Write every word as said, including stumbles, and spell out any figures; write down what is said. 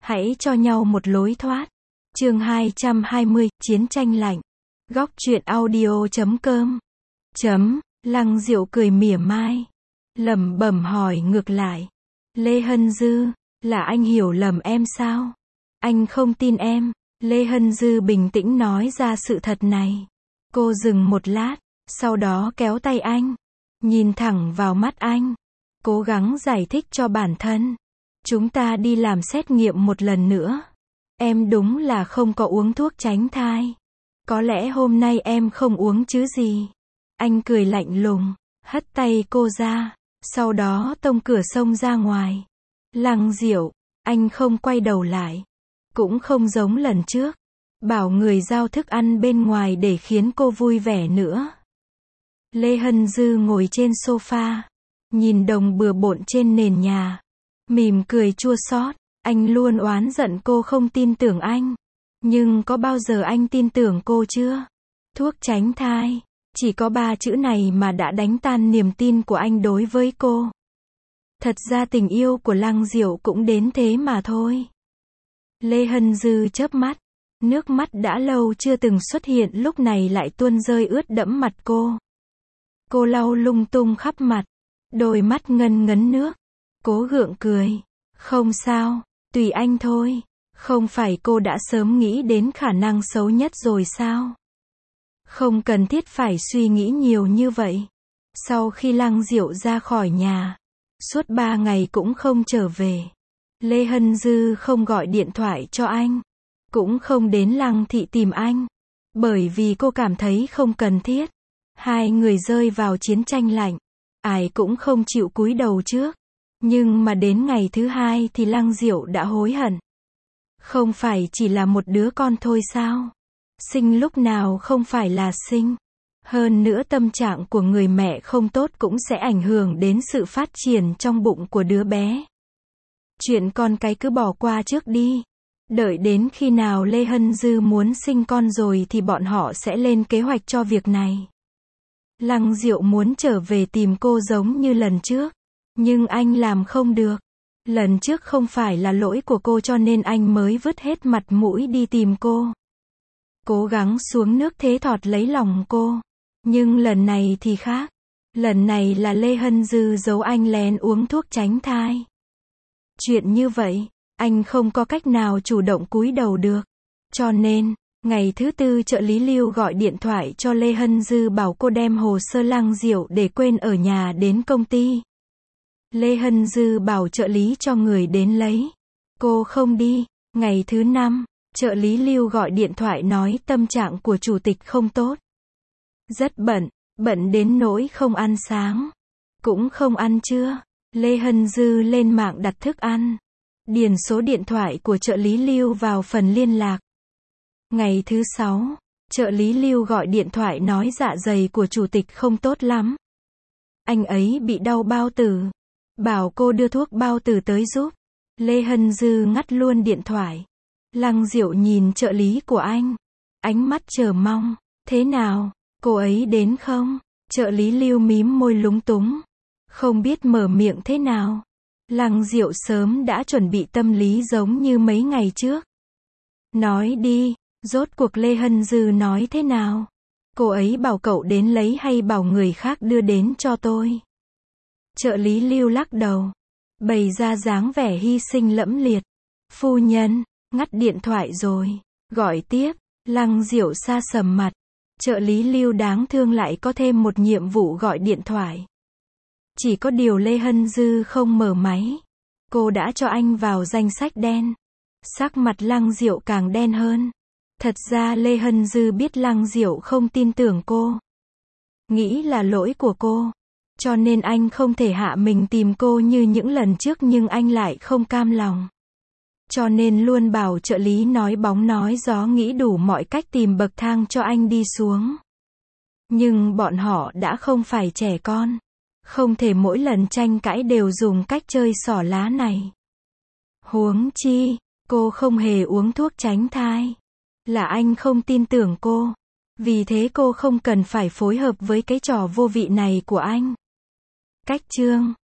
Hãy cho nhau một lối thoát. Chương hai trăm hai mươi, Chiến tranh lạnh. Góc truyện audio chấm com. Chấm, Lăng Diệu cười mỉa mai. Lẩm bẩm hỏi ngược lại. Lê Hân Dư, là anh hiểu lầm em sao? Anh không tin em. Lê Hân Dư bình tĩnh nói ra sự thật này. Cô dừng một lát, sau đó kéo tay anh. Nhìn thẳng vào mắt anh. Cố gắng giải thích cho bản thân. Chúng ta đi làm xét nghiệm một lần nữa. Em đúng là không có uống thuốc tránh thai. Có lẽ hôm nay em không uống chứ gì. Anh cười lạnh lùng, hất tay cô ra, sau đó tông cửa xông ra ngoài. Lăng Diệu, anh không quay đầu lại. Cũng không giống lần trước. Bảo người giao thức ăn bên ngoài để khiến cô vui vẻ nữa. Lê Hân Dư ngồi trên sofa, nhìn đồng bừa bộn trên nền nhà. Mỉm cười chua xót. Anh luôn oán giận cô không tin tưởng anh. Nhưng có bao giờ anh tin tưởng cô chưa? Thuốc tránh thai. Chỉ có ba chữ này mà đã đánh tan niềm tin của anh đối với cô. Thật ra tình yêu của Lăng Diệu cũng đến thế mà thôi. Lê Hân Dư chớp mắt. Nước mắt đã lâu chưa từng xuất hiện lúc này lại tuôn rơi ướt đẫm mặt cô. Cô lau lung tung khắp mặt. Đôi mắt ngân ngấn nước. Cố gượng cười. Không sao, tùy anh thôi. Không phải cô đã sớm nghĩ đến khả năng xấu nhất rồi sao? Không cần thiết phải suy nghĩ nhiều như vậy. Sau khi Lăng Diệu ra khỏi nhà, suốt ba ngày cũng không trở về. Lê Hân Dư không gọi điện thoại cho anh. Cũng không đến Lăng thị tìm anh. Bởi vì cô cảm thấy không cần thiết. Hai người rơi vào chiến tranh lạnh. Ai cũng không chịu cúi đầu trước. Nhưng mà đến ngày thứ hai thì Lăng Diệu đã hối hận. Không phải chỉ là một đứa con thôi sao? Sinh lúc nào không phải là sinh. Hơn nữa tâm trạng của người mẹ không tốt cũng sẽ ảnh hưởng đến sự phát triển trong bụng của đứa bé. Chuyện con cái cứ bỏ qua trước đi. Đợi đến khi nào Lê Hân Dư muốn sinh con rồi thì bọn họ sẽ lên kế hoạch cho việc này. Lăng Diệu muốn trở về tìm cô giống như lần trước. Nhưng anh làm không được. Lần trước không phải là lỗi của cô cho nên anh mới vứt hết mặt mũi đi tìm cô. Cố gắng xuống nước thế thọt lấy lòng cô. Nhưng lần này thì khác. Lần này là Lê Hân Dư giấu anh lén uống thuốc tránh thai. Chuyện như vậy, anh không có cách nào chủ động cúi đầu được. Cho nên, ngày thứ tư trợ lý Lưu gọi điện thoại cho Lê Hân Dư bảo cô đem hồ sơ Lăng Diệu để quên ở nhà đến công ty. Lê Hân Dư bảo trợ lý cho người đến lấy. Cô không đi. Ngày thứ năm, trợ lý Lưu gọi điện thoại nói tâm trạng của chủ tịch không tốt. Rất bận, bận đến nỗi không ăn sáng. Cũng không ăn trưa. Lê Hân Dư lên mạng đặt thức ăn. Điền số điện thoại của trợ lý Lưu vào phần liên lạc. Ngày thứ sáu, trợ lý Lưu gọi điện thoại nói dạ dày của chủ tịch không tốt lắm. Anh ấy bị đau bao tử. Bảo cô đưa thuốc bao tử tới giúp. Lê Hân Dư ngắt luôn điện thoại. Lăng Diệu nhìn trợ lý của anh. Ánh mắt chờ mong. Thế nào? Cô ấy đến không? Trợ lý Lưu mím môi lúng túng. Không biết mở miệng thế nào. Lăng Diệu sớm đã chuẩn bị tâm lý giống như mấy ngày trước. Nói đi, rốt cuộc Lê Hân Dư nói thế nào? Cô ấy bảo cậu đến lấy hay bảo người khác đưa đến cho tôi? Trợ lý Lưu lắc đầu. Bày ra dáng vẻ hy sinh lẫm liệt. Phu nhân, ngắt điện thoại rồi. Gọi tiếp. Lăng Diệu sa sầm mặt. Trợ lý Lưu đáng thương lại có thêm một nhiệm vụ gọi điện thoại. Chỉ có điều Lê Hân Dư không mở máy. Cô đã cho anh vào danh sách đen. Sắc mặt Lăng Diệu càng đen hơn. Thật ra Lê Hân Dư biết Lăng Diệu không tin tưởng cô. Nghĩ là lỗi của cô. Cho nên anh không thể hạ mình tìm cô như những lần trước nhưng anh lại không cam lòng. Cho nên luôn bảo trợ lý nói bóng nói gió nghĩ đủ mọi cách tìm bậc thang cho anh đi xuống. Nhưng bọn họ đã không phải trẻ con. Không thể mỗi lần tranh cãi đều dùng cách chơi xỏ lá này. Huống chi, cô không hề uống thuốc tránh thai. Là anh không tin tưởng cô. Vì thế cô không cần phải phối hợp với cái trò vô vị này của anh. Cách chương